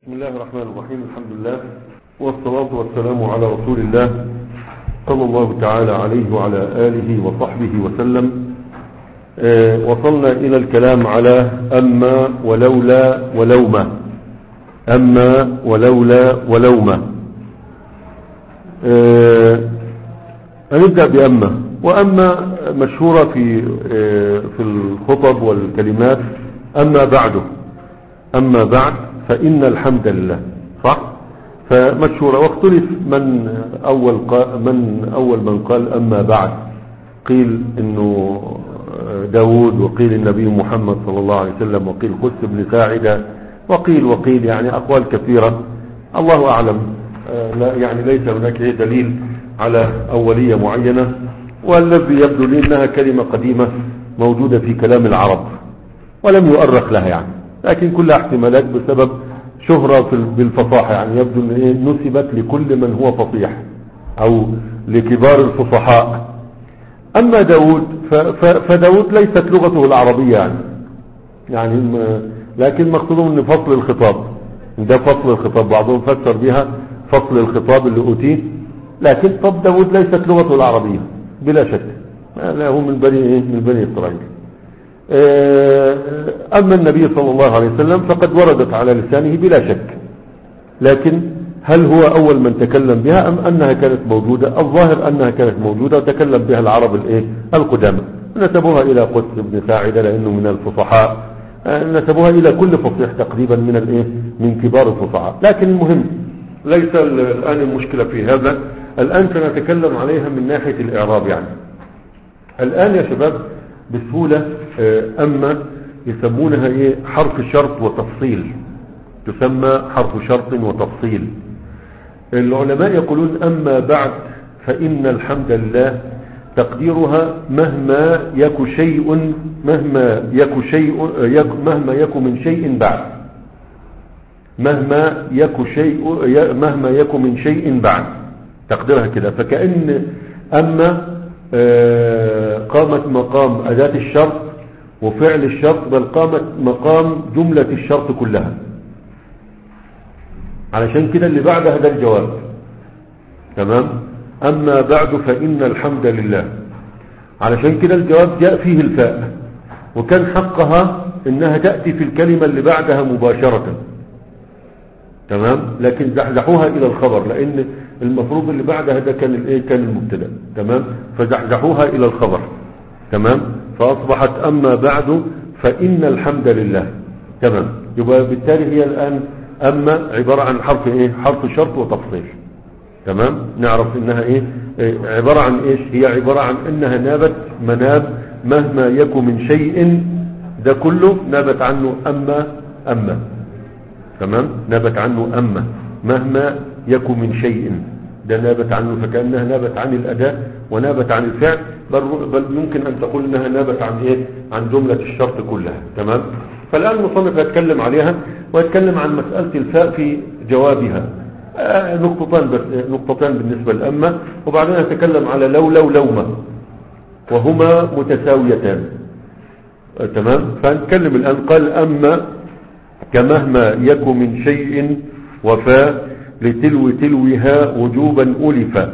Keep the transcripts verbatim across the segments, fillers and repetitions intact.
بسم الله الرحمن الرحيم. الحمد لله والصلاة والسلام على رسول الله صلى الله تعالى عليه وعلى آله وصحبه وسلم. آه وصلنا إلى الكلام على أما ولولا ولوما أما ولولا ولوما. آه هنبدأ بأما. وأما مشهورة في آه في الخطب والكلمات. أما بعده أما بعد فإن الحمد لله، صح؟ فمشهورة. واختلف من أول من أول من قال أما بعد، قيل إنه داود، وقيل النبي محمد صلى الله عليه وسلم، وقيل قس بن ساعدة، وقيل وقيل يعني أقوال كثيرة، الله أعلم. لا يعني ليس هناك دليل على أولية معينة، والذي يبدو لي أنها كلمة قديمة موجودة في كلام العرب ولم يؤرخ لها يعني، لكن كلها احتمالات بسبب شهرة بالفصاحة، يعني يبدو ان ايه نسبت لكل من هو فصيح او لكبار الفصحاء. اما داود فداود ليست لغته العربية يعني, يعني لكن مقصودهم ان فصل الخطاب ده فصل الخطاب، بعضهم فسر بها فصل الخطاب اللي اوتيه، لكن طب داود ليست لغته العربية بلا شك، لا هو من بني ايه من بني اسرائيل. أما النبي صلى الله عليه وسلم فقد وردت على لسانه بلا شك، لكن هل هو أول من تكلم بها أم أنها كانت موجودة؟ الظاهر أنها كانت موجودة وتكلم بها العرب الإيه القدامى، نسبوها إلى قس بن ساعدة لأنه من الفصحاء، نسبوها إلى كل فصيح تقريبا من الإيه من كبار الفصحاء. لكن المهم ليس الآن المشكلة في هذا، الآن سنتكلم عليها من ناحية الإعراب. يعني الآن يا شباب بسهولة أما يسمونها إيه حرف شرط وتفصيل، تسمى حرف شرط وتفصيل. العلماء يقولون أما بعد فإن الحمد لله تقديرها مهما يك شيء مهما يك شيء يك مهما يك من شيء بعد مهما يك شيء مهما يك من شيء بعد تقديرها كده. فكأن أما قامت مقام أداة الشرط وفعل الشرط، بل قامت مقام جملة الشرط كلها، علشان كده اللي بعدها ده الجواب. تمام. أما بعد فإن الحمد لله، علشان كده الجواب جاء فيه الفاء، وكان حقها إنها تأتي في الكلمة اللي بعدها مباشرة. تمام. لكن زحزحوها إلى الخبر، لأن المفروض اللي بعدها ده كان الايه كان المبتدا. تمام. فزحزحوها الى الخبر. تمام. فاصبحت اما بعد فان الحمد لله. تمام. يبقى بالتالي هي الان اما عباره عن حرف ايه حرف شرط وتفصيل. تمام. نعرف انها ايه, إيه عباره عن ايش هي عباره عن انها نابت مناب مهما يكن من شيء، ده كله نابت عنه اما اما تمام. نابت عنه اما مهما يكن من شيء، ده نابت عنه، فكأنها نابت عن الأداة ونابت عن الفعل، بل, بل يمكن أن تقول أنها نابت عن إيه عن جملة الشرط كلها. تمام. فالآن المصنف يتكلم عليها ويتكلم عن مسألة الفاء في جوابها. آه نقطتان بس نقطتان بالنسبة للأمة، وبعدين يتكلم على لو لو لوما، وهما متساويتان. آه تمام. فنتكلم الآن قال أما كمهما يكن من شيء وفاء لتلو تلوها وجوبا ألفا.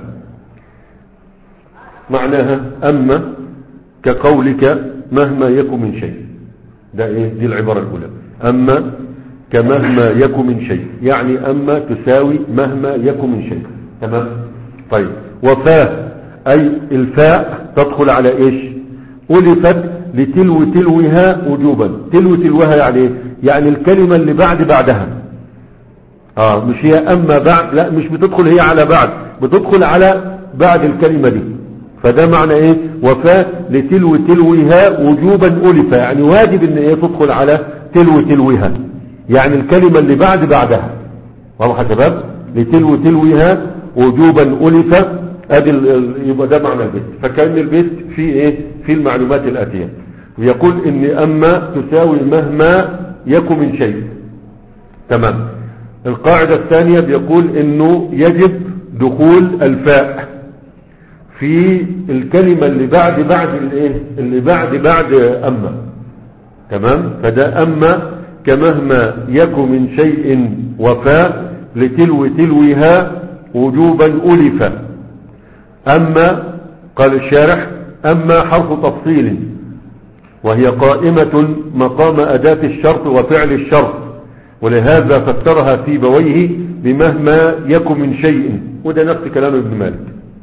معناها أما كقولك مهما يكن من شيء، ده إيه دي العبارة الأولى. أما كمهما يكن من شيء، يعني أما تساوي مهما يكن من شيء. تمام. طيب. وفاء أي الفاء تدخل على إيش ألفت لتلو تلوها وجوبا. تلو تلوها يعني يعني الكلمة اللي بعد بعدها. اه مش هي اما بعد، لا مش بتدخل هي على بعد، بتدخل على بعد الكلمة دي. فده معنى ايه وفاء لتلو تلوها وجوبا ألفا، يعني واجب ان ايه تدخل على تلو تلوها، يعني الكلمة اللي بعد بعدها. واضح يا شباب؟ لتلو تلوها وجوبا ألفا، ادي يبقى ده معنى البيت. فكأن البيت فيه ايه في المعلومات الاتية، ويقول ان اما تساوي مهما يكن من شيء. تمام. القاعدة الثانية بيقول انه يجب دخول الفاء في الكلمة اللي بعد بعد الايه اللي بعد بعد اما. تمام. فده اما كمهما يك من شيء وفاء لتلو تلوها وجوبا ألف. أما قال الشارح أما حرف تفصيل وهي قائمة مقام أداة الشرط وفعل الشرط، ولهذا فسرها في بويه بمهما يك من شيء، وده نفس كلام ابن مالك.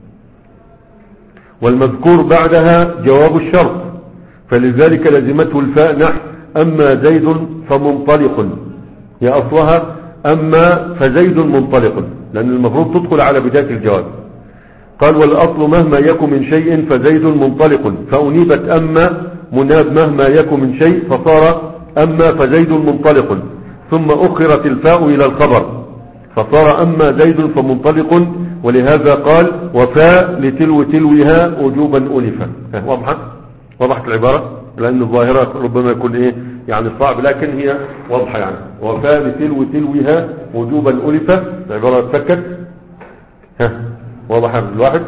والمذكور بعدها جواب الشرط، فلذلك لزمته الفاء نحو أما زيد فمنطلق، هي أصلها أما فزيد منطلق، لأن المفروض تدخل على بداية الجواب. قال والأصل مهما يك من شيء فزيد منطلق، فأنيبت أما مناب مهما يك من شيء فصار أما فزيد منطلق، ثم أخرت الفاء إلى الخبر فصار أما زيد فمنطلق، ولهذا قال وفاء لتلو تلوها وجوبا ألفا. واضحة وضحت العبارة، لأن الظاهرة ربما يكون إيه يعني صعب، لكن هي واضحة يعني وفاء لتلو تلوها وجوبا ألفا. العبارة تفكت ها واضحة الواحد.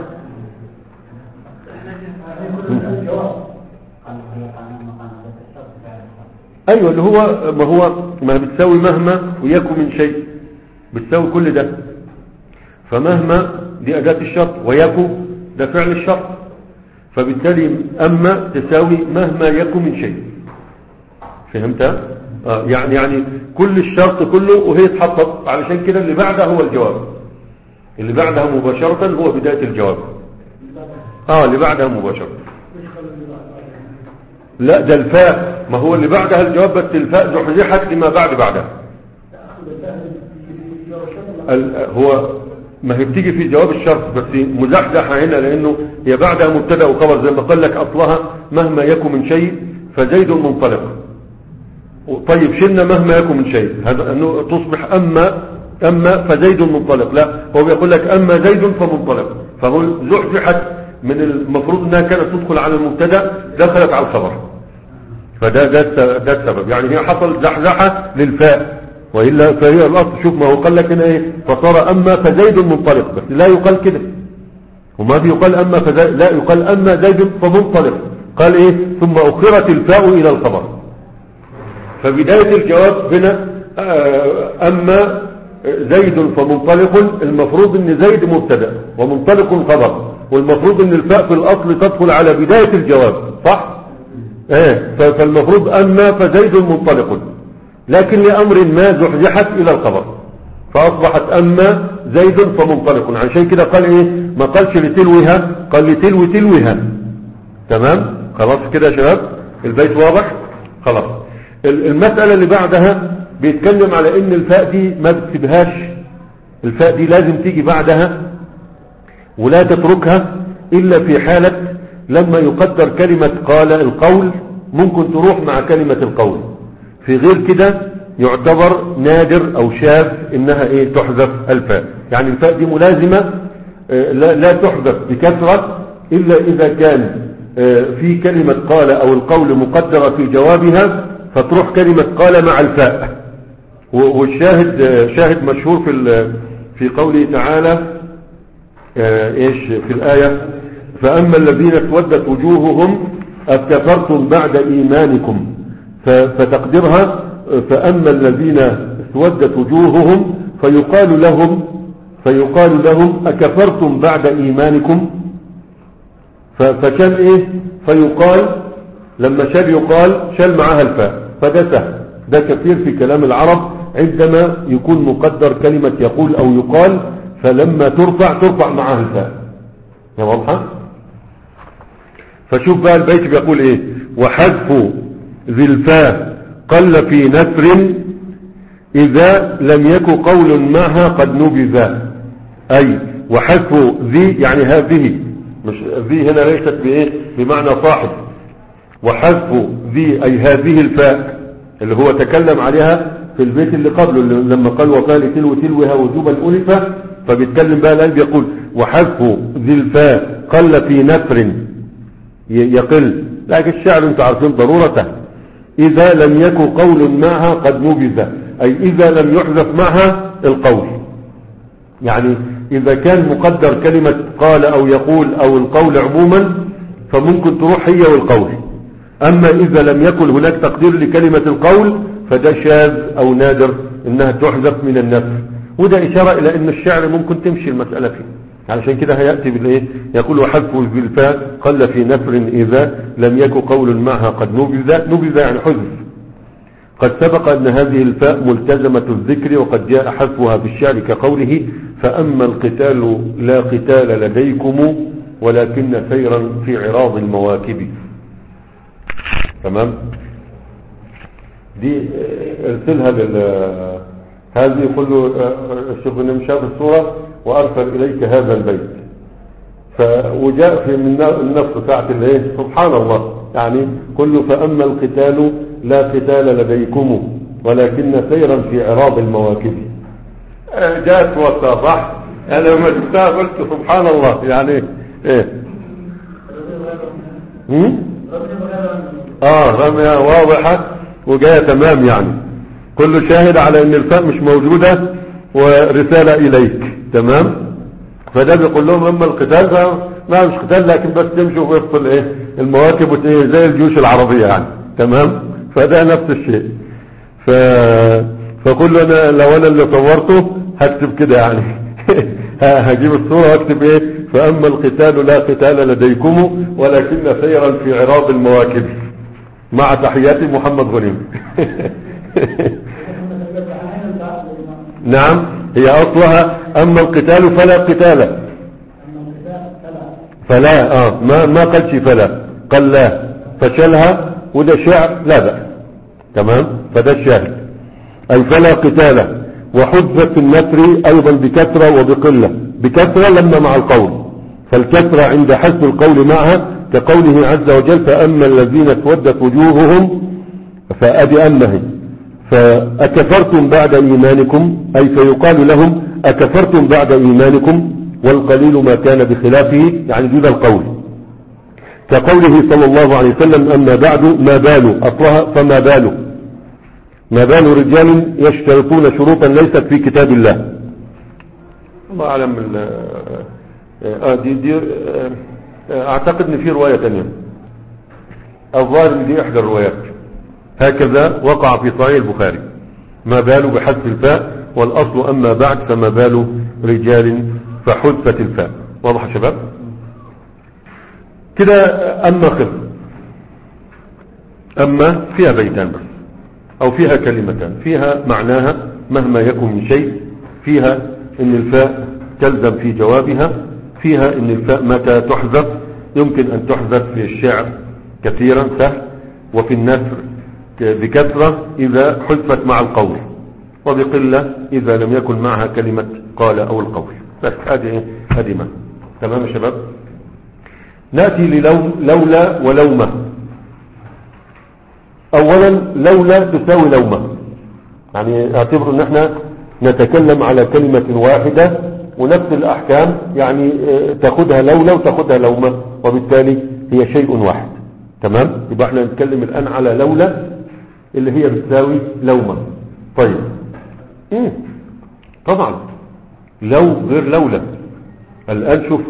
ايوه اللي هو ما هو ما بتساوي مهما ويكو من شيء، بتساوي كل ده. فمهما دي اداة الشرط ويكو ده فعل الشرط، فبالتالي اما تساوي مهما يكو من شيء. فهمتها؟ آه يعني يعني كل الشرط كله وهي تحطط، علشان كده اللي بعدها هو الجواب، اللي بعدها مباشرة هو بداية الجواب. اه اللي بعدها مباشرة. لا ده الفاء، ما هو اللي بعدها الجواب، بس الفاء زحزحت لما بعد بعدها. هو ما هي بتيجي في جواب الشرط بس مزحزحة هنا، لانه هي بعدها مبتدا وخبر، زي ما قال لك اصلها مهما يكن من شيء فزيد منطلق. طيب شلنا مهما يكن من شيء، هذا انه تصبح اما اما فزيد منطلق. لا هو بيقول لك اما زيد فمنطلق، فهو زحزحت من المفروض انها كانت تدخل على المبتدا دخلت على الخبر، فده ده ده السبب. يعني هي حصل زحزحه للفاء، والا فهي الاصل. شوف ما هو قال لك هنا ايه فصار اما فزيد منطلق، بس لا يقال كده، وما بيقال اما فزيد، لا يقال اما زيد فمنطلق. قال ايه ثم اخرت الفاء الى الخبر. فبدايه الجواب هنا اما زيد فمنطلق، المفروض ان زيد مبتدا ومنطلق خبر، والمفروض ان الفاء في الاصل تدخل على بداية الجواب، صح؟ ايه فالمفروض اما فزيد منطلق، لكن لامر ما زحزحت الى الخبر فاصبحت اما زيد فمنطلق. عشان كده قال ايه ما قالش لتلوها، قال لتلو تلوها. تمام خلاص كده يا شباب البيت واضح. خلاص المسألة اللي بعدها بيتكلم على ان الفاء دي ما بتسيبهاش، الفاء دي لازم تيجي بعدها ولا تتركها إلا في حالة لما يقدر كلمة قال القول، ممكن تروح مع كلمة القول، في غير كده يعتبر نادر أو شاذ إنها إيه تحذف الفاء. يعني الفاء دي ملازمة لا, لا تحذف بكثرة إلا إذا كان في كلمة قال أو القول مقدرة في جوابها، فتروح كلمة قال مع الفاء. والشاهد شاهد مشهور في في قوله تعالى ايش في الآية فأما الذين اسودت وجوههم أكفرتم بعد إيمانكم، فتقدرها فأما الذين اسودت وجوههم فيقال لهم فيقال لهم أكفرتم بعد إيمانكم. فكان ايه فيقال لما شال يقال شال معها الفاء، فده سهل، ده كثير في كلام العرب عندما يكون مقدر كلمة يقول أو يقال، فلما ترفع ترفع معها الفاء. يا واضحة. فشوف بقى البيت بيقول ايه وحذف ذي الفاء قل في نثر إذا لم يكن قول معها قد نبذ. أي وحذف ذي يعني هذه، مش ذي هنا ليست بإيه بمعنى صاحب، وحذف ذي أي هذه الفاء اللي هو تكلم عليها في البيت اللي قبله لما قال وقال تلو تلوها وجوبا ألفا، فبيتكلم بقى الآن بيقول وحذف ذي الفاء قل في نثر يقل، لكن الشعر انتم عارفين ضرورته إذا لم يكن قول معها قد نبذ، أي إذا لم يحذف معها القول. يعني إذا كان مقدر كلمة قال أو يقول أو القول عموما فممكن تروح هي والقول. أما إذا لم يكن هناك تقدير لكلمة القول فده شاذ او نادر انها تحذف من النثر، وده اشارة الى ان الشعر ممكن تمشي المسألة فيه. علشان كده هيأتي بالايه، يقول وحذف بالفاء قل في نثر اذا لم يكن قول معها قد نبذ. نبذ يعني حذف. قد سبق ان هذه الفاء ملتزمة الذكر، وقد جاء حذفها في الشعر كقوله فاما القتال لا قتال لديكم ولكن سيرا في عراض المواكب. تمام. دي ارسلها لل هذه كله. شوف ان شاف الصورة وارسل اليك هذا البيت. فوجاء في من النفس ساعة الايه، سبحان الله، يعني كله فاما القتال لا قتال لديكم ولكن سيرا في عراض المواكب. جاءت وقتها صح. انا لما شفتها قلت سبحان الله، يعني ايه هم؟ اه رمية واضحة وجاية تمام، يعني كله شاهد على ان الفاء مش موجودة ورسالة اليك. تمام. فده بيقول لهم اما القتال ما مش قتال، لكن بس تمشوا وفق الايه المواكب زي الجيوش العربية يعني. تمام. فده نفس الشيء. ف... فقل انا لو انا اللي صورته هكتب كده يعني هجيب الصورة واكتب ايه فاما القتال لا قتال لديكم ولكن سيرا في عراض المواكب مع تحيات محمد غنيم. نعم هي اصلها اما القتال فلا قتال، فلا اه ما ما قالش فلا، قال لا، فشلها وده شعر لا بأس. تمام. فده الشاهد اي فلا قتال. وحذف النثر ايضا بكثرة وبقلة. بكثرة لما مع القول، فالكثرة عند حذف القول معها كقوله عز وجل فاما الذين اسودت وجوههم فادي امه فاكفرتم بعد ايمانكم، اي فيقال لهم اكفرتم بعد ايمانكم، والقليل ما كان بخلافه يعني دون القول، كقوله صلى الله عليه وسلم اما بعد ما بال اصلها فما بال ما بال رجال يشترطون شروطا ليست في كتاب الله. الله اعلم. آه دي دي آه اعتقد ان في رواية ثانيه الظاهر دي احدى الروايات هكذا وقع في صحيح البخاري ما بال بحذف الفاء، والاصل اما بعد فما بال رجال فحذفت الفاء. واضح يا شباب كده؟ اما خف اما فيها بيتان بس او فيها كلمتان فيها معناها مهما يكن من شيء، فيها ان الفاء تلزم في جوابها، فيها ان الفاء متى تحذف يمكن ان تحذف في الشعر كثيرا سهل، وفي النثر بكثرة اذا حذفت مع القول، وبقلة اذا لم يكن معها كلمة قال او القول. بس هذه هذه ما. تمام يا شباب. نأتي للولا ولومة. اولا لولا تساوي لومة، يعني اعتبروا ان احنا نتكلم على كلمة واحدة ونفس الاحكام، يعني تاخدها لولا وتاخدها لومة، وبالتالي هي شيء واحد. تمام. يبقى احنا نتكلم الان على لولا اللي هي بتساوي لومة. طيب ايه طبعا لو غير لولا. الان شوف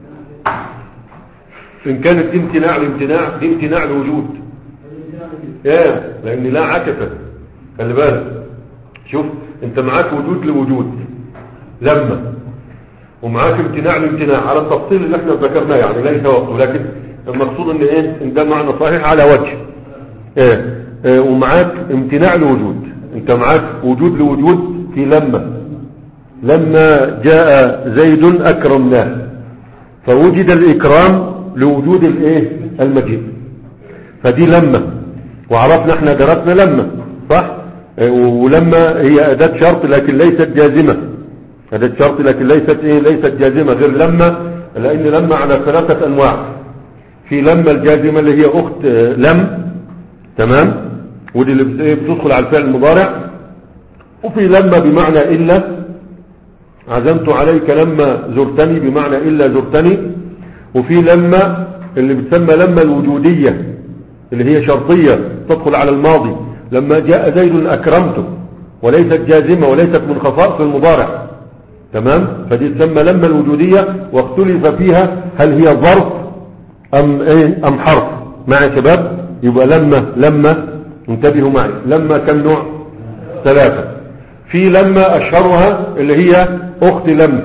ان كانت دي امتناع لامتناع دي امتناع لوجود. ايه لان لا عكسة. خلي بالك شوف انت معاك وجود لوجود لما، ومعاك امتناع لامتناع على التفصيل اللي احنا ذكرناه، يعني ليس وقته، لكن المقصود ان ايه ان ده معنى صحيح على وجه ايه, إيه ومعاك امتناع لوجود. انت معاك وجود لوجود في لما لما جاء زيد اكرمناه، فوجد الاكرام لوجود الايه المجيء، فدي لما. وعرفنا احنا درسنا لما صح. ولما هي اداة شرط لكن ليست جازمة، اداة شرط لكن ليست ايه ليست جازمة غير لما، لان لما على ثلاثة انواع. في لما الجازمة اللي هي اخت لم، تمام، ودي اللي بتدخل على الفعل المضارع. وفي لما بمعنى الا، عزمت عليك لما زرتني بمعنى الا زرتني. وفي لما اللي بتسمى لما الوجودية اللي هي شرطية تدخل على الماضي، لما جاء زيد اكرمته، وليست جازمة وليست من خصائص المضارع. تمام. فدي تسمى لما الوجودية، واختلف فيها هل هي ظرف ام ايه ام حرف. مع شباب يبقى لما لما انتبهوا معي لما كم نوع؟ ثلاثة. في لما أشهرها اللي هي أخت لم.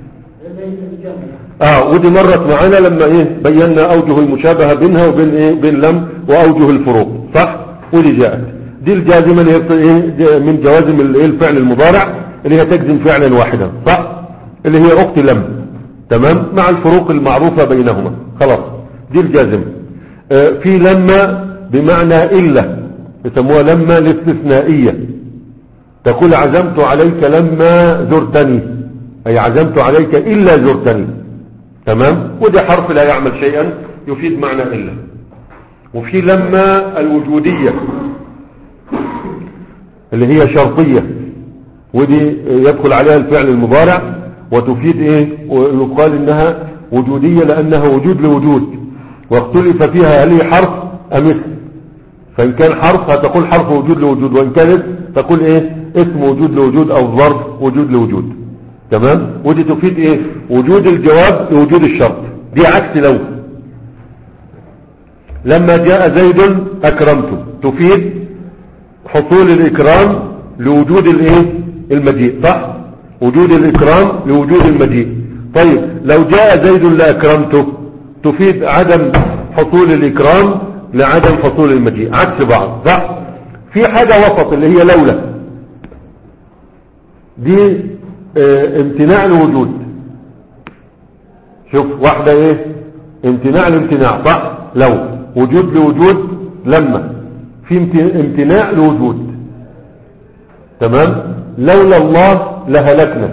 اه ودي مرت معانا لما ايه بينا أوجه المشابهة بينها وبين ايه بين لم وأوجه الفروق، صح؟ ودي جاءت دي الجازمة اللي هي من جوازم الفعل المضارع اللي هي تجزم فعلا واحدا، صح؟ اللي هي أخت لم، تمام، مع الفروق المعروفة بينهما، خلاص دي الجازمة. آه في لما بمعنى إلا، يسموها لما الاستثنائية، تقول عزمت عليك لما زرتني، أي عزمت عليك إلا زرتني، تمام، ودي حرف لا يعمل شيئا يفيد معنى إلا. وفي لما الوجودية اللي هي شرطية، ودي يدخل عليها الفعل المضارع وتفيد ايه، ويقال انها وجودية لانها وجود لوجود، واختلف فيها هل هي حرف ام اسم، فان كان حرف هتقول حرف وجود لوجود، وان كانت تقول ايه اسم وجود لوجود او ظرف وجود لوجود، تمام. ودي تفيد ايه وجود الجواب لوجود الشرط، دي عكس لو. لما جاء زيد اكرمته تفيد حصول الاكرام لوجود الايه المجيء، صح؟ وجود الاكرام لوجود المجيء. طيب لو جاء زيد لاكرمته تفيد عدم حصول الاكرام لعدم حصول المجيء، عكس بعض، صح؟ في حاجة وسط اللي هي لولا، دي اه امتناع الوجود. شوف واحدة ايه امتناع الامتناع، صح؟ لو وجود لوجود لما في امتناع لوجود، تمام. لولا الله لهلكنا،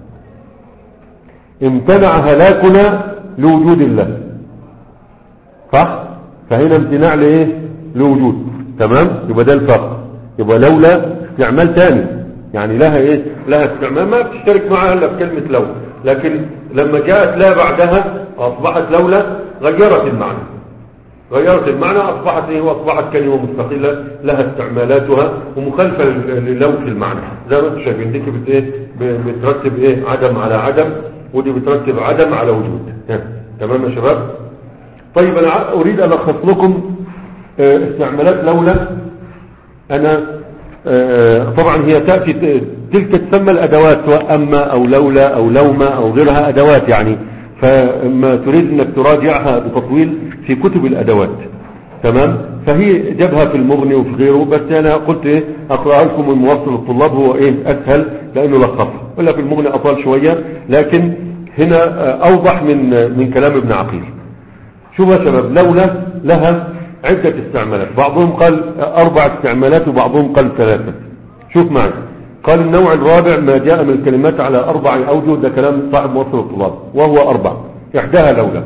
امتنع هلاكنا لوجود الله، صح؟ فهنا امتناع لايه لوجود، تمام. يبقى ده الفرق. يبقى لولا استعمال ثاني، يعني لها ايه لها استعمال ما بتشترك معها الا في كلمة لو، لكن لما جاءت لا بعدها اصبحت لولا غيرت المعنى، غيرت المعنى أصبحت إيه وأصبحت كلمة مستقلة لها استعمالاتها ومخالفة للو في المعنى. زي ما انتم شايفين دي بت إيه بترتب إيه عدم على عدم، ودي بترتب عدم على وجود. تمام يا شباب؟ طيب أنا أريد أن ألخص لكم استعمالات لولا. أنا طبعا هي تأتي تلك تسمى الأدوات، سواء أما أو لولا أو لوما أو غيرها أدوات يعني، فما تريد انك تراجعها بتطويل في كتب الادوات، تمام. فهي جابها في المغني وفي غيره، بس انا قلت ايه اقرأ لكم من موصل الطلاب، هو ايه اسهل لانه لخص، ولا في المغني اطول شوية، لكن هنا اوضح من من كلام ابن عقيل. شوفوا يا شباب، لولا لها عدة استعمالات، بعضهم قال اربع استعمالات وبعضهم قال ثلاثة. شوف معي، قال النوع الرابع ما جاء من الكلمات على أربع أوجه، ده كلام صاحب موصل الطلاب، وهو أربع، إحداها لولا.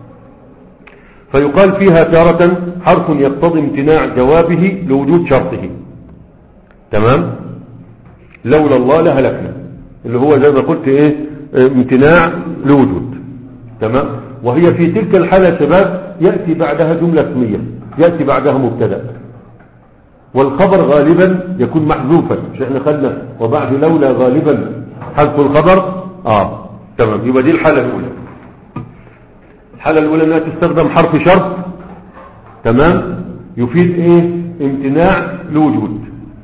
فيقال فيها تارة حرف يقتضي امتناع جوابه لوجود شرطه، تمام. لولا الله لهلكنا، اللي هو زي ما قلت ايه امتناع لوجود، تمام. وهي في تلك الحالة يا شباب يأتي بعدها جملة اسمية، يأتي بعدها مبتدأ، والخبر غالبا يكون محذوفا، مش احنا خدنا وبعد لولا غالبا حذف الخبر، اه تمام. يبقى دي الحالة الاولى. الحالة الاولى انها تستخدم حرف شرط، تمام، يفيد ايه امتناع الوجود،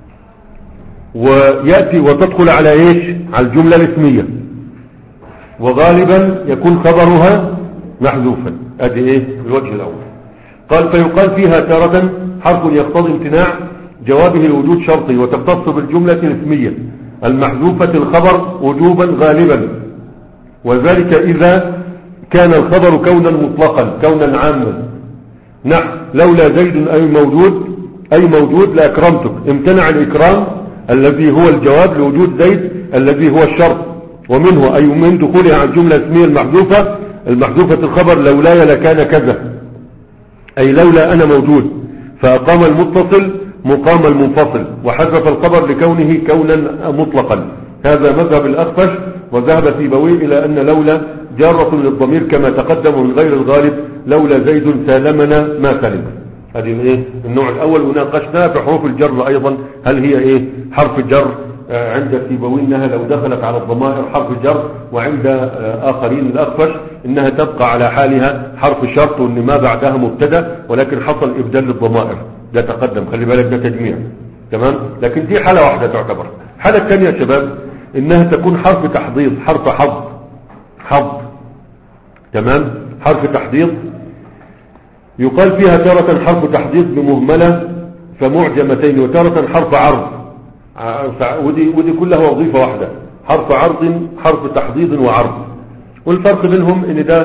ويأتي وتدخل على ايش على الجملة الاسمية، وغالبا يكون خبرها محذوفا. ادي ايه الوجه الاول. قال فيقال فيها تارة حرف يقتضي امتناع جوابه لوجود شرطي، وتختص بالجملة الاسمية المحذوفة الخبر وجوبا غالبا، وذلك إذا كان الخبر كونا مطلقا كونا عاما. نحو لولا زيد أي موجود أي موجود لأكرمتك، امتنع الإكرام الذي هو الجواب لوجود زيد الذي هو الشرط، ومنه أي من دخولها عن الجملة الاسمية المحذوفة المحذوفة الخبر لولاي لكان كذا، أي لولا أنا موجود، فأقام المتصل مقام المنفصل، وحذف الخبر لكونه كونا مطلقا. هذا مذهب الأخفش، وذهب سيبويه إلى أن لولا جارة للضمير كما تقدم من غير الغالب، لولا زيد سالمنا ما سلم. هذه ايه النوع الأول، وناقشناه في حروف الجر أيضا، هل هي ايه حرف الجر عند سيبويه انها لو دخلت على الضمائر حرف جر، وعند آخرين الأخفش انها تبقى على حالها حرف شرط، وان ما بعدها مبتدا ولكن حصل ابدال للضمائر. ده تقدم، خلي بالك ده تجميع. تمام. لكن دي حالة واحدة تعتبر. الحالة الثانية يا شباب انها تكون حرف تحضيض، حرف حض حض تمام، حرف تحضيض يقال فيها تارة حرف تحضيض بمهملة فمعجمتين، وتارة حرف عرض، ودي, ودي كلها وظيفة واحدة، حرف عرض حرف تحضيض وعرض. والفرق بينهم ان ده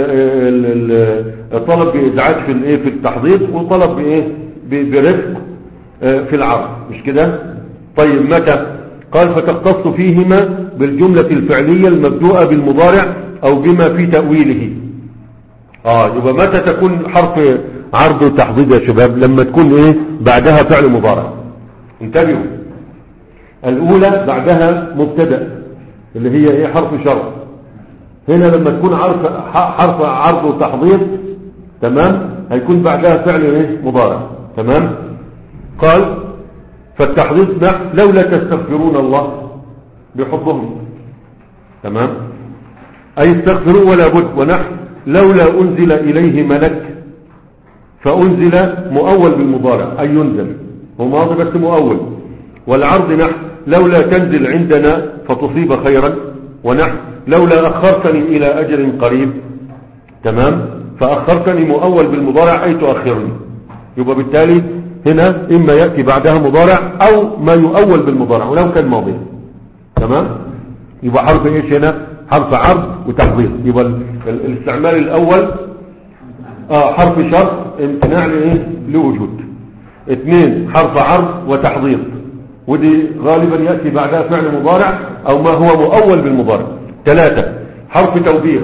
طلب بإزعاج في الايه في التحضيض، وطلب بايه برفق في العرض، مش كده؟ طيب متى؟ قال فتختص فيهما بالجملة الفعلية المبدوءة بالمضارع او بما في تأويله. اه يبقى متى تكون حرف عرض وتحضيض يا شباب؟ لما تكون ايه بعدها فعل مضارع. انتبهوا، الاولى بعدها مبتدا اللي هي ايه حرف شرط. هنا لما تكون حرف حرف عرض وتحضيض تمام هيكون بعدها فعل ايه مضارع. تمام. قال فالتحضيض نحو لولا تستغفرون الله بحبهم. تمام. اي استغفروا ولا بد. ونحو لولا انزل اليه ملك، فانزل مؤول بالمضارع اي ينزل، هو ماضي بس مؤول. والعرض نحو لولا تنزل عندنا فتصيب خيرا. ونحو لولا اخرتني الى اجل قريب. تمام. فاخرتني مؤول بالمضارع اي تؤخرني. يبقى بالتالي هنا اما يأتي بعدها مضارع او ما يؤول بالمضارع ولو كان ماضي. تمام. يبقى حرف ايش هنا؟ حرف عرض وتحضيض. يبقى الاستعمال الاول اه حرف شرط امتناع لايه لوجود. اثنين حرف عرض وتحضيض، ودي غالبا يأتي بعدها فعل مضارع او ما هو مؤول بالمضارع. ثلاثة حرف توبيخ،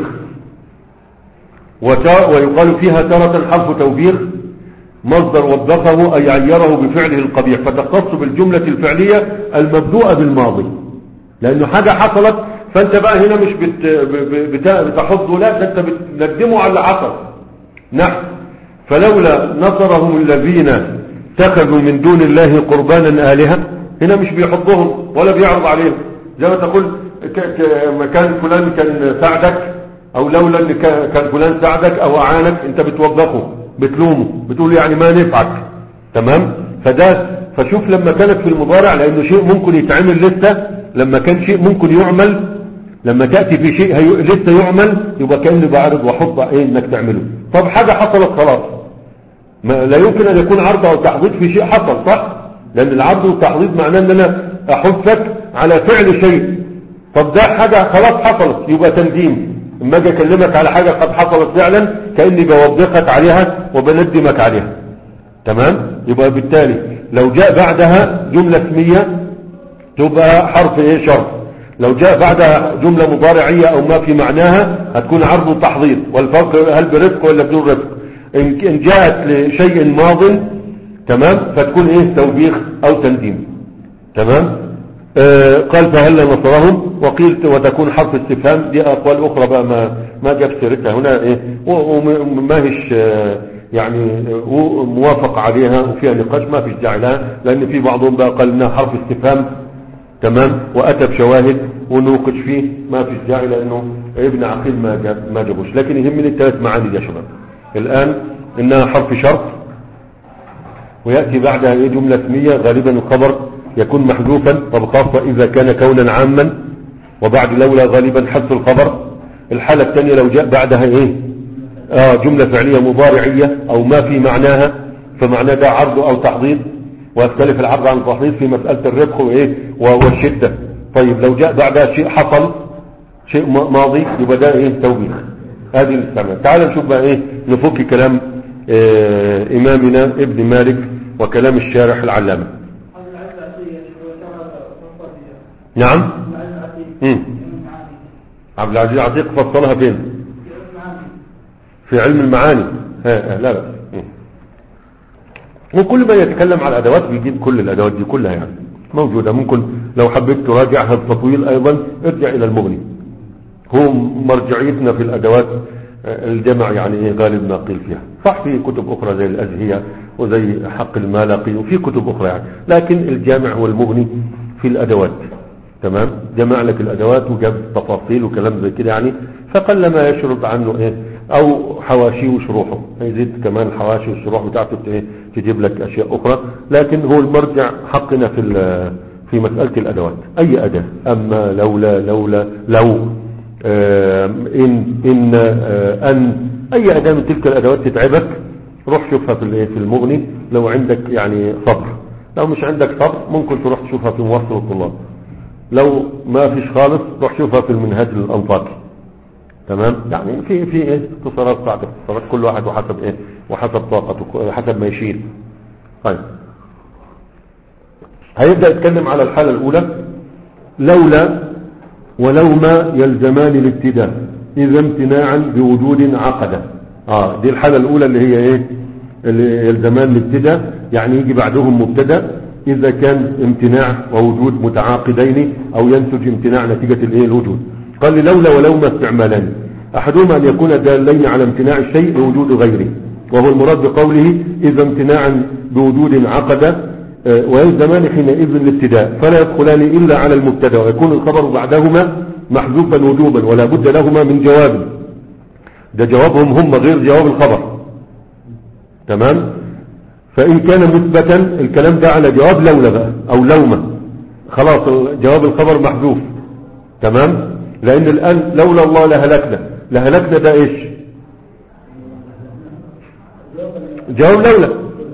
ويقال فيها تارة حرف توبيخ مصدر وبخه أي عيره بفعله القبيح، فتختص بالجملة الفعلية المبدوءة بالماضي، لأنه حاجة حصلت فأنت بقى هنا مش بت... بت... بتحضه، لا ده أنت بتندمه على اللي حصل. نحن فلولا نصرهم الذين اتخذوا من دون الله قربانا آلهة، هنا مش بيحضهم ولا بيعرض عليهم، زي ما تقول ك... ك... مكان فلان كان ساعدك، أو لولا أن كان فلان ساعدك أو أعانك، أنت بتوبخه بتلومه بتقول يعني ما نفعك. تمام. فده فشوف لما كانت في المضارع لانه شيء ممكن يتعمل لسه، لما كان شيء ممكن يعمل، لما تأتي في شيء هي... لسه يعمل يبقى كأنه بعرض وحط ايه انك تعمله. طب حاجة حصلت خلاص، ما لا يمكن ان يكون عرض او تحضيض في شيء حصل، صح؟ لان العرض والتحضيض معناه ان انا احثك على فعل شيء. طب ده حاجة خلاص حصلت يبقى تنديم. اما اجي اكلمك على حاجة قد حصلت فعلا كأني بوضحك عليها وبندمك عليها. تمام. يبقى بالتالي لو جاء بعدها جملة اسمية تبقى حرف ايه شرط، لو جاء بعدها جملة مضارعية او ما في معناها هتكون عرض وتحضيض. والفرق هل برفق ولا بدون رفق. ان جاءت لشيء ماض تمام فتكون ايه توبيخ او تنديم. تمام. آه قال فهل نصرهم، وقيل وتكون حرف استفهام. دي اقوال اخرى بقى ما ما جاب سيرتها هنا ايه وما هيش آه يعني موافق عليها وفيها نقاش ما فيش داعي لها، لان في بعضهم بقى قال انها حرف استفهام. تمام. واتى بشواهد ونوقش فيه، ما فيش داعي لانه ابن عقيل ما جاب ما جابوش. لكن يهمني الثلاث معاني يا شباب الان، انها حرف شرط وياتي بعدها ايه جمله اسميه غالبا الخبر يكون محذوفا، طب خاصة إذا كان كونا عاما، وبعد لولا غالبا حذف الخبر. الحالة الثانية لو جاء بعدها إيه آه جملة فعلية مضارعية أو ما في معناها، فمعناه ده عرض أو تحضيض، واختلف العرض عن التحضيض في مسألة الرفق وإيه والشدة. طيب لو جاء بعدها شيء حصل، شيء ماضي، يبقى ده إيه توبيخ. هذه الاستعمال. تعال نشوف بقى إيه نفك كلام آه إمامنا ابن مالك وكلام الشارح العلامة. نعم. امم عبد العزيز عتيق فصلها فين؟ في علم المعاني. ها لا لا. وكل ما يتكلم على الادوات بيجيب كل الادوات دي كلها يعني موجودة. ممكن لو حبيت تراجع هذا التطويل ايضا ارجع الى المغني، هو مرجعيتنا في الادوات الجمع يعني ايه غالب ما قيل فيها. صح في كتب اخرى زي الازهية وزي حق المالقي وفي كتب اخرى يعني، لكن الجامع والمغني في الادوات. تمام. جمع لك الادوات وجاب تفاصيل وكلام زي كده يعني، فقل ما يشرب عنه ايه او حواشي وشروحه، يزيد كمان الحواشي والشروح بتاعته ايه تجيب لك أشياء أخرى، لكن هو المرجع حقنا في في مسألة الأدوات. أي أداة، أما لولا لولا لو آه إن إن آه أن أي أداة من تلك الأدوات تتعبك روح شوفها في في المغني لو عندك يعني صبر. لو مش عندك صبر ممكن تروح تشوفها في موصل الطلاب. لو ما فيش خالص روح شوفها في المنهاج الأنطاكي. تمام، يعني في في ايه اختصارات بعد اختصارات، كل واحد وحسب ايه وحسب طاقته وحسب ما يشيل. طيب هيبدأ يتكلم على الحالة الأولى، لولا ولو ما يلزمان الابتداء إذا امتناعا بوجود عقده. اه دي الحالة الأولى اللي هي ايه اللي يلزمان الابتداء، يعني يجي بعدهم مبتدا إذا كان امتناع ووجود متعاقدين أو ينتج امتناع نتيجة الايه الوجود. قال لي لولا ولو ما استعمالان، أحدهما أن يكون دالين على امتناع الشيء لوجود غيره، وهو المراد بقوله إذا امتناعا بوجود عقد ويلزمان حينئذ الابتداء، فلا يدخلان إلا على المبتدا، ويكون الخبر بعدهما محذوفا وجوبا ولا بد لهما من جواب. ده جوابهم هم غير جواب الخبر. تمام، فإن كان مثبتا الكلام ده على جواب لولا بقى أو لوما، خلاص جواب الخبر محذوف. تمام، لأن الآن لولا الله لهلكنا، لهلكنا ده إيش؟ جواب لولا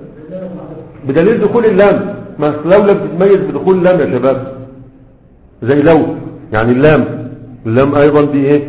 بدليل دخول اللام، ما لولا بتتميز بدخول اللام يا شباب، زي لو يعني اللام اللام أيضا دي إيه؟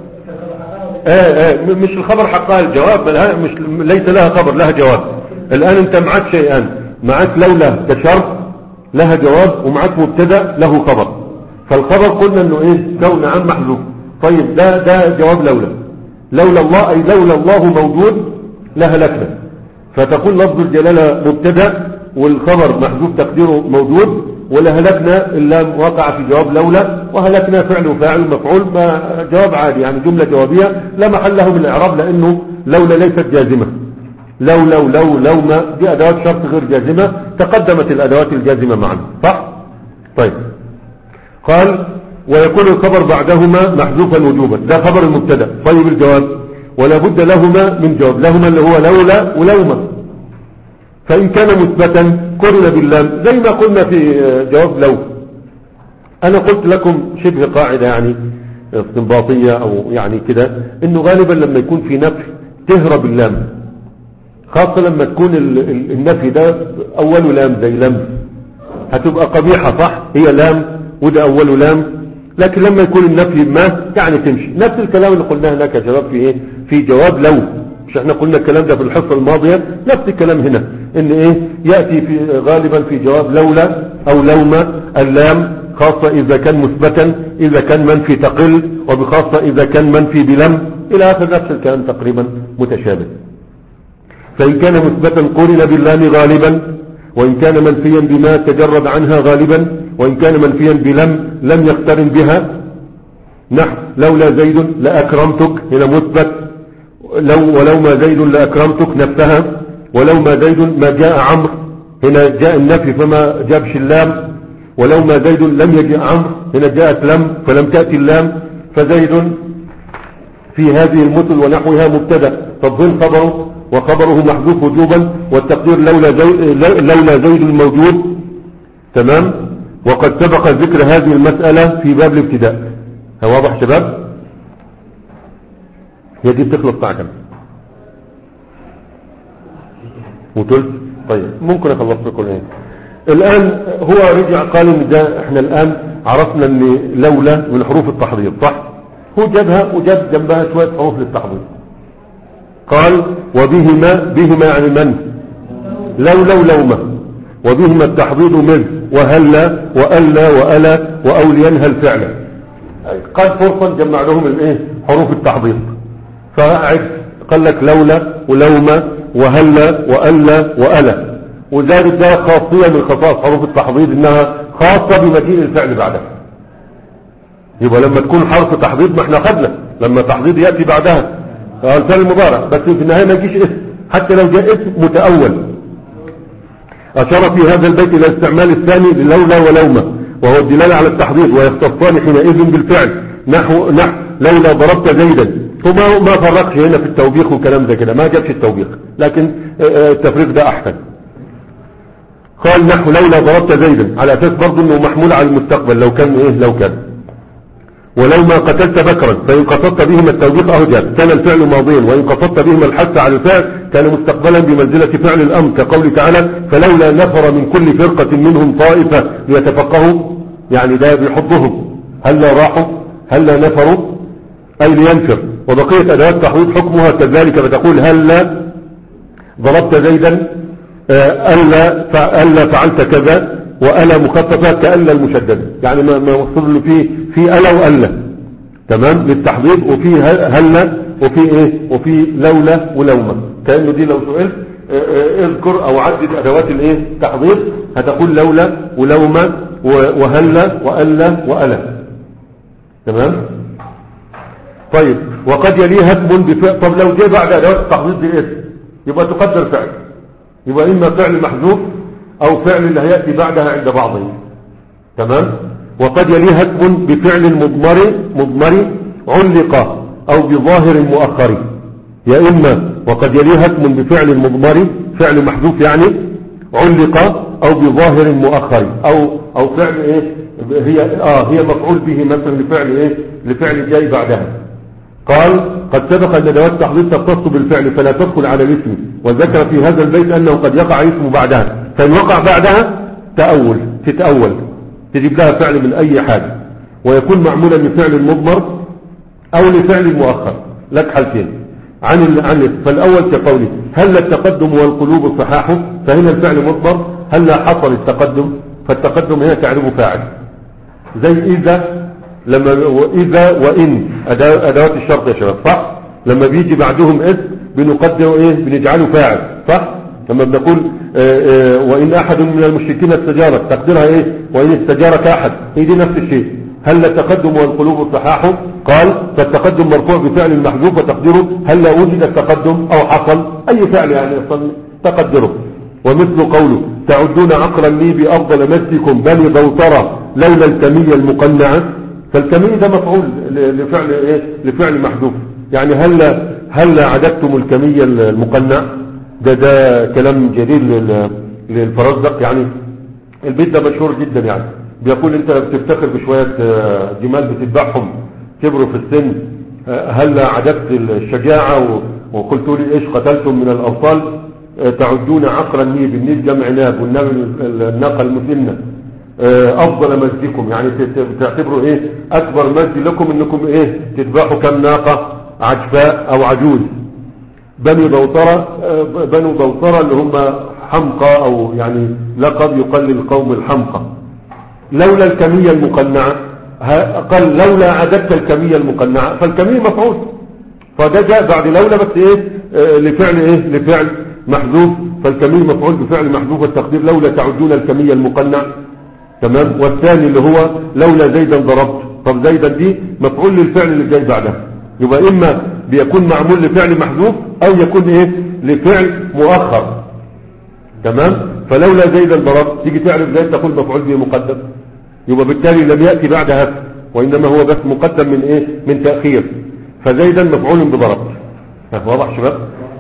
آه آه مش الخبر حقها الجواب، مش ليس لها خبر لها جواب. الآن أنت معك شيئان، معك لولا كشرط لها جواب، ومعك مبتدا له خبر. فالخبر قلنا انه ايه كون عن محذوف. طيب ده ده جواب لولا، لولا الله اي لولا الله موجود لهلكنا، فتقول لفظ الجلالة مبتدا والخبر محذوف تقديره موجود، ولهلكنا اللام وقع في جواب لولا، وهلكنا فعل وفاعل مفعول، ما جواب عادي يعني جملة جوابية لا محل له من الاعراب، لانه لولا ليست جازمة. لو لو لو لو ما دي ادوات شرط غير جازمة، تقدمت الادوات الجازمة معنا صح. طيب قال ويكون الخبر بعدهما محذوفا وجوبا، ده خبر المبتدا. طيب الجواب ولا بد لهما من جواب، لهما اللي هو لولا ولوما. فإن كان مثبتا قرن باللام زي ما قلنا في جواب لو. أنا قلت لكم شبه قاعدة يعني استنباطية أو يعني كده، إنه غالبا لما يكون في نفي تهرب اللام، خاصة لما تكون النفي ده أول لام زي لم، هتبقى قبيحة صح، هي لام وده أول لام. لكن لما يكون النفي ما يعني تمشي. نفس الكلام اللي قلناه هناك يا شباب في ايه في جواب لو، مش احنا قلنا الكلام ده في الحصة الماضية، نفس الكلام هنا ان ايه يأتي في غالبا في جواب لولا او لوما اللام، خاصة اذا كان مثبتا، اذا كان منفي تقل، وبخاصة اذا كان منفي بلم الى اخر، نفس الكلام تقريبا متشابه. فان كان مثبتا قرن باللام غالبا، وان كان منفيا بما تجرد عنها غالبا، وإن كان منفيا بلم لم يقترن بها. نحو لولا زيد لأكرمتك هنا مثبت، لو ولو ما زيد لأكرمتك نفسها، ولو ما زيد ما جاء عمرو هنا جاء النفي فما جابش اللام، ولو ما زيد لم يجاء عمرو هنا جاءت لم فلم تأتي اللام. فزيد في هذه المثل ونحوها مبتدا، فالظن خبره وخبره محذوف وجوبا، والتقدير لولا زيد, لولا زيد الموجود. تمام، وقد سبق ذكر هذه المسألة في باب الابتداء. واضح شباب؟ هي دي بتخلص ساعة كم وتلت؟ طيب ممكن اخلص لكم ايه. الان هو رجع قال ان ده احنا الان عرفنا ان لولا من حروف التحضير صح، هو جابها وجاب جنبها شوية حروف للتحضير. قال وبهما، بهما يعني من، لولا ولوما، وبهما التحضير مثل وهلا وألا وألا وأولينها الفعل. قال فرصا جمع لهم الايه حروف التحضير، فقعد قال لك لولا ولوما وهلا وألا وألا، وذلك ده خاصية من خصائص حروف التحضير انها خاصة بمجيء الفعل بعدها. يبقى لما تكون حرف تحضير ما احنا خدنا لما تحضير يأتي بعدها الفعل المضارع، بس في النهاية ما يجيش اسم حتى لو جاء اسم متأول. أشار في هذا البيت إلى استعمال الثاني لولا ولوما، وهو الدلالة على التحضير، ويختصان حينئذ بالفعل. نحو نحو لولا ضربت زيدا، وما ما فرقش هنا في التوبيخ وكلام زي كده، ما جابش التوبيخ، لكن التفريق ده أحسن. قال نحو لولا ضربت زيدا، على اساس برضه انه محمول على المستقبل لو كان ايه لو كان. ولو ما قتلت بكرا فإن قصدت بهما التوبيخ أهو جاء كان الفعل ماضيا، وإن قصدت بهما الحث على الفعل كان مستقبلا بمنزلة فعل الأمر، كقوله تعالى فلولا نفر من كل فرقة منهم طائفة ليتفقهوا، يعني ده بيحضهم هلا راحوا هلا نفروا أي لينفر. وبقية أدوات تحويض حكمها كذلك، فتقول هلا ضربت زيدا ألا ألا فعلت كذا، وألا مخففة كألا المشددة، يعني ما ما وصل له فيه في ألا وألا تمام للتحضيض، وفي هلا وفي إيه وفي لولا ولوما، كأنه دي لو سئلت اذكر أو عدد أدوات الإيه تحضيض هتقول لولا ولوما وهلا وألا وألا تمام. طيب وقد يليه هتم بفعل، طب لو جاء بعد أدوات التحضيض دي اسم يبقى تقدر فعل، يبقى إما فعل محذوف أو فعل اللي هيأتي بعدها عند بعضهم تمام. وقد يليه هتم بفعل مضمر مضمر علق أو بظاهر مؤخر، يا إما وقد يليه هتم بفعل مضمر فعل محذوف يعني علق أو بظاهر مؤخر، أو أو فعل إيه هي آه هي مفعول به مثلا لفعل إيه لفعل جاي بعدها. قال قد سبق أن أدوات التحضيض تختص بالفعل فلا تدخل على الاسم، وذكر في هذا البيت أنه قد يقع اسم بعدها، فإن وقع بعدها تأول تتأول تجيب لها فعل من أي حاجة، ويكون معمولا لفعل مضمر أو لفعل مؤخر، لك حالتين عن عن فالأول كقوله هل التقدم والقلوب صحاح، فهنا الفعل مضمر، هل حصل التقدم فالتقدم هنا تعرف فاعل، زي إذا لما وإذا وإن أدوات الشرط يا شباب صح، لما بيجي بعدهم اسم بنقدره إيه بنجعله فاعل صح، لما بنقول آآ آآ وإن أحد من المشركين استجارك تقديرها إيه وإن استجارك أحد، هي دي نفس الشيء. هل التقدم والقلوب صحاح، قال فالتقدم مرفوع بفعل المحذوف وتقديره هل لا وجد التقدم أو حصل أي فعل يعني تقدره. ومثل قوله تعدون عقرا لي بأفضل مسكم بني ضوطرة لولا الكمية المقنعة، فالكمية ده مفعول لفعل إيه لفعل محذوف، يعني هل هل عددتم الكمية المقنع، ده ده كلام جديد للفرزدق، يعني البيت ده مشهور جدا، يعني بيقول انت بتفتخر بشوية جمال بتذبحهم كبروا في السن، هل عددت الشجاعة وقلت لي ايش قتلتم من الأبطال، تعدون عقر النيب، النيب جمع ناب والناب الناقة المسنة افضل مجدكم، يعني تعتبروا ايه اكبر مجد لكم انكم ايه تذبحوا كم ناقة عجفاء او عجوز. بني ضوطرة بنو ضوطرة اللي هم حمقى او يعني لقب يقال للقوم الحمقى. لولا الكمية المقنعة قال لولا عددت الكمية المقنعة، فالكمية مفعول، فده جاء بعد لولا بس ايه اه لفعل ايه لفعل محذوف، فالكمية مفعول بفعل محذوف، والتقدير لولا تعدون الكمية المقنع تمام. والثاني اللي هو لولا زيدا ضربت، طب زيدا دي مفعول للفعل اللي جاي بعدها، يبقى اما بيكون معمول لفعل محذوف او يكون ايه لفعل مؤخر تمام. فلولا زيدا ضربت تيجي تعرف زيد تقول مفعول به مقدم، يبقى بالتالي لم يأتي بعدها وإنما هو بس مقدم من إيه من تأخير، فزيدا مفعول بضربت. واضح شباب؟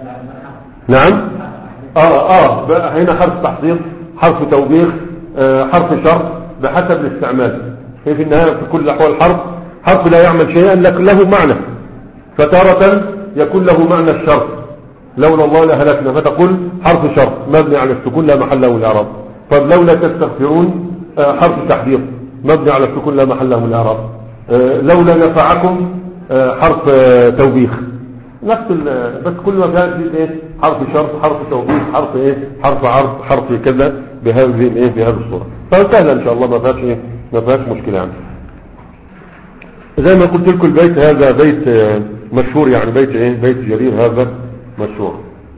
نعم آه آه بقى هنا حرف تحضير حرف توبيخ آه حرف شرط بحسب الاستعمال، في في النهاية في كل الأحوال حرف حرف لا يعمل شيئا لكن له معنى، فتارة يكون له معنى الشرط لولا الله لهلكنا، فتقول حرف شرط مبني على السكون لا محل له من الإعراب. طب لولا تستغفرون حرف تحذير مبني على السكون لا محل له من الإعراب. لولا نفعكم حرف توبيخ، نفس بس كل ما كانت ايه حرف شرط حرف توبيخ حرف ايه حرف عرض حرف كذا بهذه ايه بهذه الصورة، فسهله ان شاء الله ما فيهاش ايه ما فيهاش مشكله يعني. زي ما قلت لكم البيت هذا بيت مشهور، يعني بيت ايه بيت جرير هذا مشهور.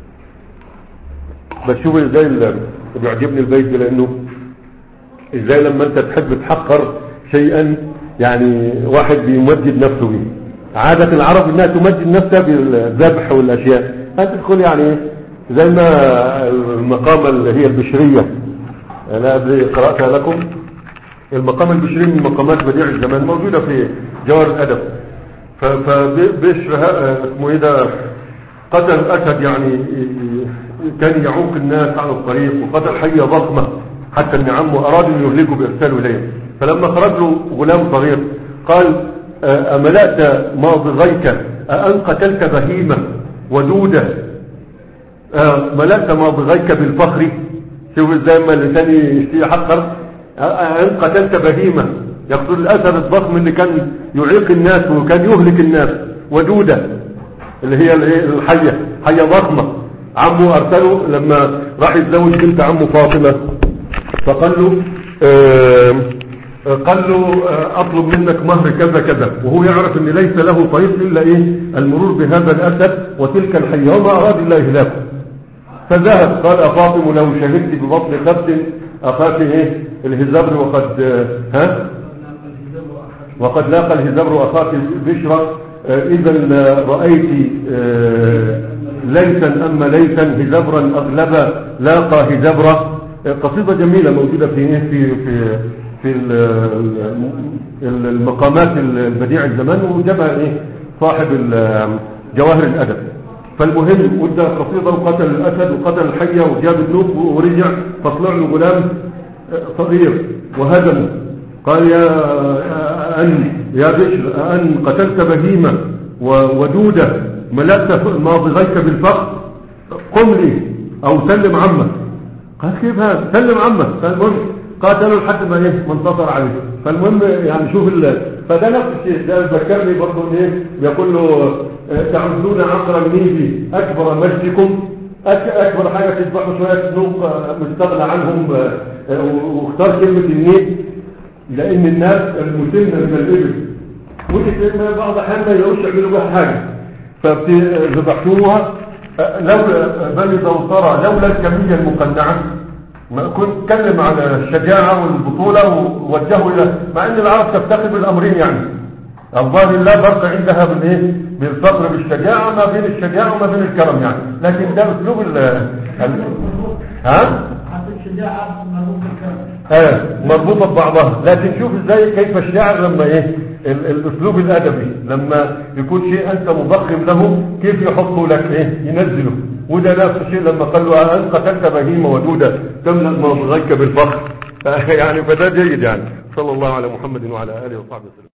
بس شوف ازاي اللي بيعجبني البيت ده، لانه ازاي لما انت تحب تحقر شيئا يعني واحد بيمجد نفسه به. عادة العرب انها تمجد نفسها بالذبح والاشياء، انت تقول يعني زي ما المقامة اللي هي البشرية انا قبل قرأتها لكم، المقام البشري من مقامات بديع الزمان موجودة في جوهر الادب، فبشر اسمه ايه ده قتل اسد يعني كان يعوق الناس على الطريق، وقتل حية ضخمة حتى ان عمه اراد ان يهلكه بارساله اليه. فلما خرج له غلام صغير قال املأت ماضغيك أأن قتلت بهيمة ودودة ملأت ماضغيك بالفخر. شوف ازاي ما اللسان يشتي حقر. أأن قتلت بهيمة يقتل الاسد الضخم اللي كان يعيق الناس وكان يهلك الناس، ودودة اللي هي الحية، حية ضخمة. عمه ارسله لما راح يتزوج بنت عمه فاطمة فقال له آه قال له آه اطلب منك مهر كذا كذا، وهو يعرف ان ليس له طريق الا ايه المرور بهذا الاسد وتلك الحية، وما اراد الله اهلاكه. فذهب قال فاطمة لو شهدت ببطن خبز اخاك ايه الهزبر وقد آه ها وقد لاقى الهزبر اخاك بشرى آه اذا رأيت آه ليسا أما ليسا هزبرا أغلب لاقى هزبرا. قصيدة جميلة موجودة في في في في المقامات البديع الزمان، وجابها ايه صاحب جواهر الأدب. فالمهم ودى قصيدة وقتل الأسد وقتل الحية وجاب النوب ورجع، فطلع له غلام صغير وهدمه. قال يا أن يا بشر أن قتلت بهيمة ودودة ملأت ماضغيك بالفخر، قم لي او سلم عمك. قال كيف هذا سلم عمك؟ فالمهم قاتلوا لحد ما ايه ما انتصر عليه. فالمهم يعني شوف ال... فده نفس الشيء. ده ذكرني برضه ايه بيقول له تعدون عقر النيل اكبر مجدكم، اكبر حاجه تذبحوا شويه سنوق مستغنى عنهم، واختار كلمه النيل لان الناس المسنه من الابل ودي بعض الاحيان ما يقدروش يعملوا بها حاجه فذبحتوها. لولا بني دوطرة لولا الكمية المقنعة ما كنت اتكلم على الشجاعة والبطولة ووجهوا الى، مع ان العرب تفتخر بالامرين يعني الظاهر لا فرق عندها بالايه بالفقر بالشجاعة، ما بين الشجاعة وما بين الكرم يعني، لكن ده اسلوب ال ها الشجاعة مربوطة ببعضها. لكن شوف ازاي كيف الشاعر لما ايه الاسلوب الادبي لما يكون شيء انت مضخم له كيف يحطه لك ايه ينزله. وده نفس الشيء لما قال له ان قتلت بهيمة ودودة تملأ ماضغيك بالفخر يعني فده جيد يعني. صلى الله على محمد وعلى اله وصحبه وسلم.